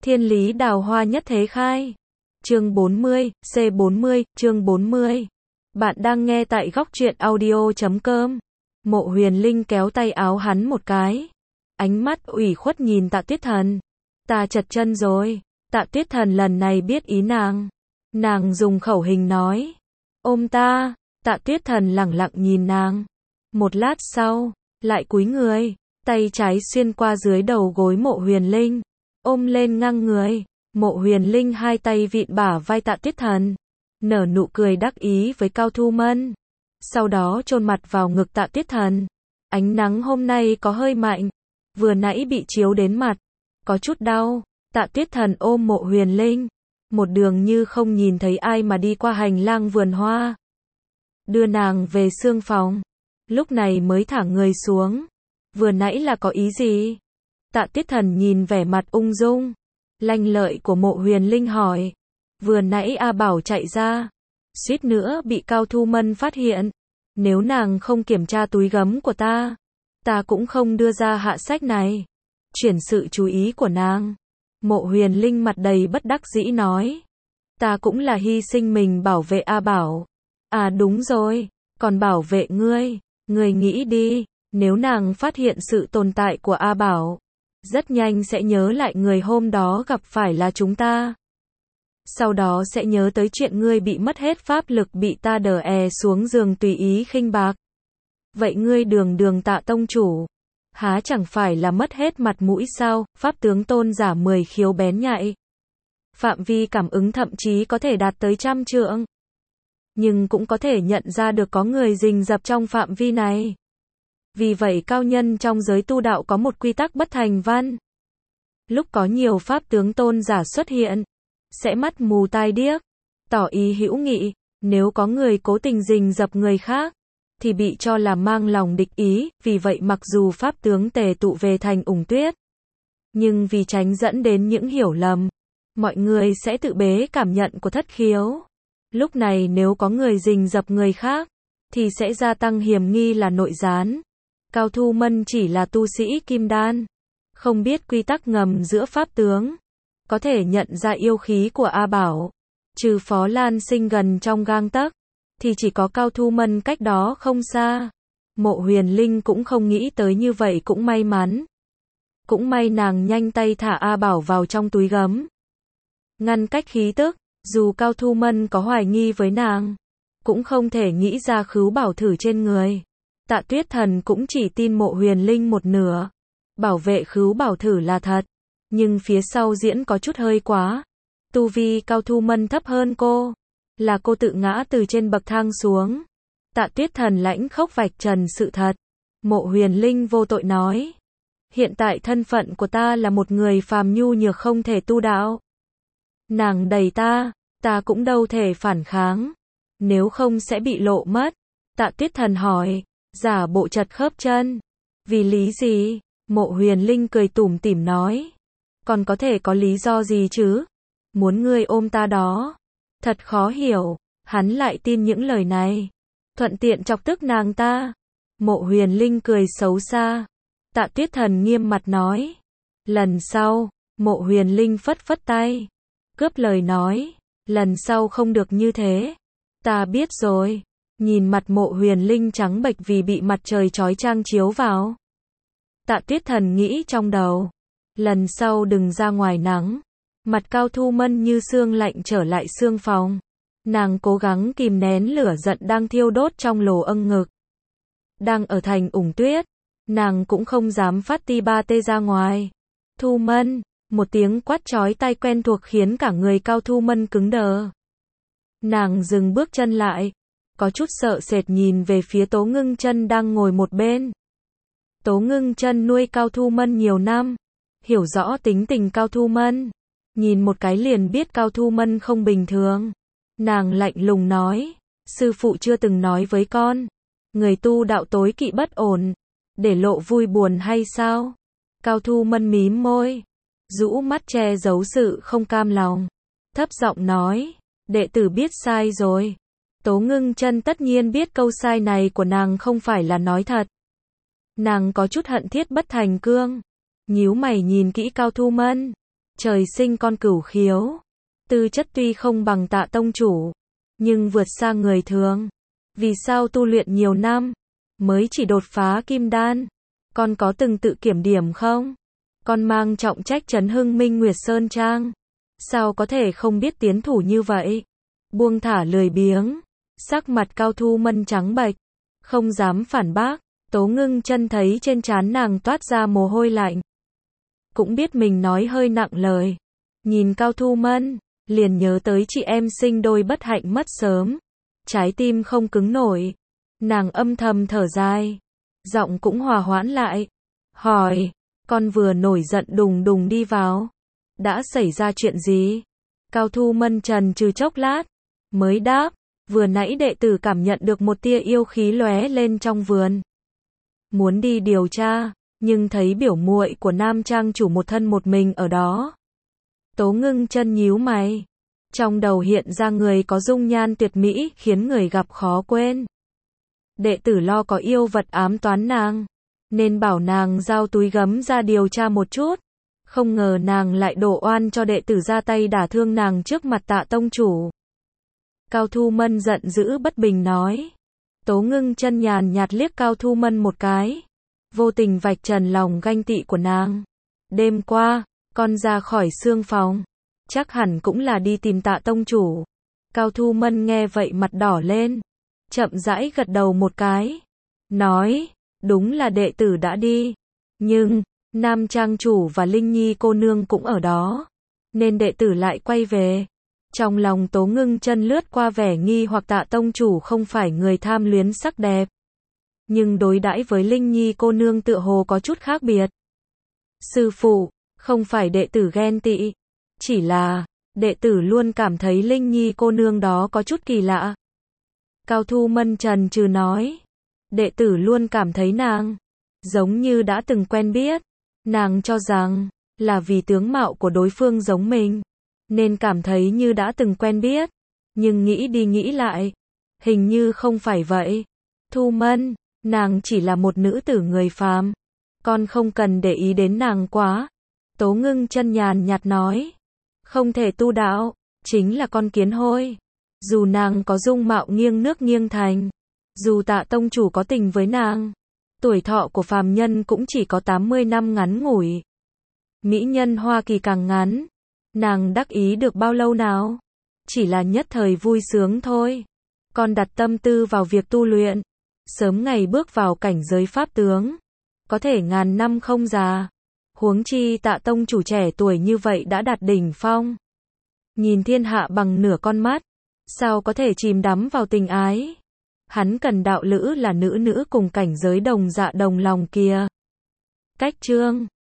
Thiên lý đào hoa nhất thế khai. Chương 40, C40, chương 40. Bạn đang nghe tại góc truyện audio.com. Mộ Huyền Linh kéo tay áo hắn một cái. Ánh mắt ủy khuất nhìn Tạ Tuyết Thần. Ta chật chân rồi. Tạ Tuyết Thần lần này biết ý nàng. Nàng dùng khẩu hình nói. Ôm ta. Tạ Tuyết Thần lẳng lặng nhìn nàng. Một lát sau, lại cúi người. Tay trái xuyên qua dưới đầu gối Mộ Huyền Linh. Ôm lên ngang người. Mộ Huyền Linh hai tay vịn bả vai Tạ Tuyết Thần. Nở nụ cười đắc ý với Cao Thu Mân. Sau đó chôn mặt vào ngực Tạ Tuyết Thần. Ánh nắng hôm nay có hơi mạnh. Vừa nãy bị chiếu đến mặt. Có chút đau. Tạ Tuyết Thần ôm Mộ Huyền Linh. Một đường như không nhìn thấy ai mà đi qua hành lang vườn hoa. Đưa nàng về xương phòng. Lúc này mới thả người xuống. Vừa nãy là có ý gì? Tạ Tuyết Thần nhìn vẻ mặt ung dung, lanh lợi của Mộ Huyền Linh hỏi. Vừa nãy A Bảo chạy ra, suýt nữa bị Cao Thu Mân phát hiện. Nếu nàng không kiểm tra túi gấm của ta cũng không đưa ra hạ sách này. Chuyển sự chú ý của nàng. Mộ Huyền Linh mặt đầy bất đắc dĩ nói. Ta cũng là hy sinh mình bảo vệ A Bảo. À đúng rồi, còn bảo vệ ngươi. Ngươi nghĩ đi, nếu nàng phát hiện sự tồn tại của A Bảo, rất nhanh sẽ nhớ lại người hôm đó gặp phải là chúng ta. Sau đó sẽ nhớ tới chuyện ngươi bị mất hết pháp lực, bị ta đè xuống giường tùy ý khinh bạc. Vậy ngươi đường Tạ tông chủ, há chẳng phải là mất hết mặt mũi sao? Pháp tướng tôn giả 10 khiếu bén nhạy. Phạm vi cảm ứng thậm chí có thể đạt tới 100 trượng. Nhưng cũng có thể nhận ra được có người rình rập trong phạm vi này. Vì vậy cao nhân trong giới tu đạo có một quy tắc bất thành văn. Lúc có nhiều pháp tướng tôn giả xuất hiện, sẽ mắt mù tai điếc, tỏ ý hữu nghị. Nếu có người cố tình rình rập người khác, thì bị cho là mang lòng địch ý. Vì vậy mặc dù pháp tướng tề tụ về thành Ủng Tuyết, nhưng vì tránh dẫn đến những hiểu lầm, mọi người sẽ tự bế cảm nhận của thất khiếu. Lúc này nếu có người rình rập người khác, thì sẽ gia tăng hiểm nghi là nội gián. Cao Thu Mân chỉ là tu sĩ kim đan, không biết quy tắc ngầm giữa pháp tướng, có thể nhận ra yêu khí của A Bảo. Trừ Phó Lan Sinh gần trong gang tấc, thì chỉ có Cao Thu Mân cách đó không xa. Mộ Huyền Linh cũng không nghĩ tới như vậy, cũng may mắn. Cũng may nàng nhanh tay thả A Bảo vào trong túi gấm, ngăn cách khí tức. Dù Cao Thu Mân có hoài nghi với nàng, cũng không thể nghĩ ra khứu bảo thử trên người. Tạ Tuyết Thần cũng chỉ tin Mộ Huyền Linh một nửa. Bảo vệ khứu bảo thử là thật, nhưng phía sau diễn có chút hơi quá. Tu vi Cao Thu Mân thấp hơn cô, là cô tự ngã từ trên bậc thang xuống. Tạ Tuyết Thần lãnh khốc vạch trần sự thật. Mộ Huyền Linh vô tội nói. Hiện tại thân phận của ta là một người phàm nhu nhược không thể tu đạo. Nàng đẩy ta cũng đâu thể phản kháng. Nếu không sẽ bị lộ mất. Tạ Tuyết Thần hỏi, giả bộ chật khớp chân. Vì lý gì? Mộ Huyền Linh cười tủm tỉm nói. Còn có thể có lý do gì chứ? Muốn ngươi ôm ta đó. Thật khó hiểu, hắn lại tin những lời này. Thuận tiện chọc tức nàng ta. Mộ Huyền Linh cười xấu xa. Tạ Tuyết Thần nghiêm mặt nói. Lần sau, Mộ Huyền Linh phất phất tay, cướp lời nói. Lần sau không được như thế. Ta biết rồi. Nhìn mặt Mộ Huyền Linh trắng bệch vì bị mặt trời chói chang chiếu vào. Tạ Tuyết Thần nghĩ trong đầu. Lần sau đừng ra ngoài nắng. Mặt Cao Thu Mân như xương lạnh trở lại xương phòng. Nàng cố gắng kìm nén lửa giận đang thiêu đốt trong lồ âng ngực. Đang ở thành Ủng Tuyết, nàng cũng không dám phát ti ba tê ra ngoài. Thu Mân, một tiếng quát chói tai quen thuộc khiến cả người Cao Thu Mân cứng đờ. Nàng dừng bước chân lại, có chút sợ sệt nhìn về phía Tố Ngưng Chân đang ngồi một bên. Tố Ngưng Chân nuôi Cao Thu Mân nhiều năm, hiểu rõ tính tình Cao Thu Mân, nhìn một cái liền biết Cao Thu Mân không bình thường. Nàng lạnh lùng nói, sư phụ chưa từng nói với con, người tu đạo tối kỵ bất ổn, để lộ vui buồn hay sao? Cao Thu Mân mím môi, rũ mắt che giấu sự không cam lòng, thấp giọng nói, đệ tử biết sai rồi. Tố Ngưng Chân tất nhiên biết câu sai này của nàng không phải là nói thật. Nàng có chút hận Thiết Bất Thành Cương, nhíu mày nhìn kỹ Cao Thu Mân. Trời sinh con cửu khiếu. Tư chất tuy không bằng Tạ tông chủ, nhưng vượt xa người thường. Vì sao tu luyện nhiều năm, mới chỉ đột phá kim đan? Con có từng tự kiểm điểm không? Con mang trọng trách trấn hưng Minh Nguyệt Sơn Trang. Sao có thể không biết tiến thủ như vậy? Buông thả lười biếng. Sắc mặt Cao Thu Mân trắng bệch, không dám phản bác. Tố Ngưng Chân thấy trên trán nàng toát ra mồ hôi lạnh. Cũng biết mình nói hơi nặng lời. Nhìn Cao Thu Mân, liền nhớ tới chị em sinh đôi bất hạnh mất sớm. Trái tim không cứng nổi. Nàng âm thầm thở dài. Giọng cũng hòa hoãn lại. Hỏi, con vừa nổi giận đùng đùng đi vào. Đã xảy ra chuyện gì? Cao Thu Mân trần trừ chốc lát, mới đáp, vừa nãy đệ tử cảm nhận được một tia yêu khí lóe lên trong vườn. Muốn đi điều tra, nhưng thấy biểu muội của Nam trang chủ một thân một mình ở đó. Tố Ngưng Chân nhíu mày. Trong đầu hiện ra người có dung nhan tuyệt mỹ khiến người gặp khó quên. Đệ tử lo có yêu vật ám toán nàng, nên bảo nàng giao túi gấm ra điều tra một chút. Không ngờ nàng lại đổ oan cho đệ tử ra tay đả thương nàng trước mặt Tạ tông chủ. Cao Thu Mân giận dữ bất bình nói. Tố Ngưng Chân nhàn nhạt liếc Cao Thu Mân một cái, vô tình vạch trần lòng ganh tị của nàng. Đêm qua, con ra khỏi xương phòng, chắc hẳn cũng là đi tìm Tạ tông chủ. Cao Thu Mân nghe vậy mặt đỏ lên, chậm rãi gật đầu một cái, nói, đúng là đệ tử đã đi, nhưng Nam trang chủ và Linh Nhi cô nương cũng ở đó, nên đệ tử lại quay về. Trong lòng Tố Ngưng Chân lướt qua vẻ nghi hoặc Tạ tông chủ không phải người tham luyến sắc đẹp, nhưng đối đãi với Linh Nhi cô nương tựa hồ có chút khác biệt. Sư phụ, không phải đệ tử ghen tị, chỉ là đệ tử luôn cảm thấy Linh Nhi cô nương đó có chút kỳ lạ. Cao Thu Mân trần trừ nói, đệ tử luôn cảm thấy nàng giống như đã từng quen biết. Nàng cho rằng là vì tướng mạo của đối phương giống mình, nên cảm thấy như đã từng quen biết, nhưng nghĩ đi nghĩ lại, hình như không phải vậy. Thu Mân, nàng chỉ là một nữ tử người phàm, con không cần để ý đến nàng quá. Tố Ngưng Chân nhàn nhạt nói, không thể tu đạo, chính là con kiến hôi. Dù nàng có dung mạo nghiêng nước nghiêng thành, dù Tạ tông chủ có tình với nàng, tuổi thọ của phàm nhân cũng chỉ có 80 năm ngắn ngủi. Mỹ nhân Hoa Kỳ càng ngắn, nàng đắc ý được bao lâu nào? Chỉ là nhất thời vui sướng thôi. Con đặt tâm tư vào việc tu luyện, sớm ngày bước vào cảnh giới pháp tướng, có thể ngàn năm không già. Huống chi Tạ tông chủ trẻ tuổi như vậy đã đạt đỉnh phong. Nhìn thiên hạ bằng nửa con mắt, sao có thể chìm đắm vào tình ái? Hắn cần đạo lữ là nữ cùng cảnh giới đồng dạ đồng lòng kia. Cách chương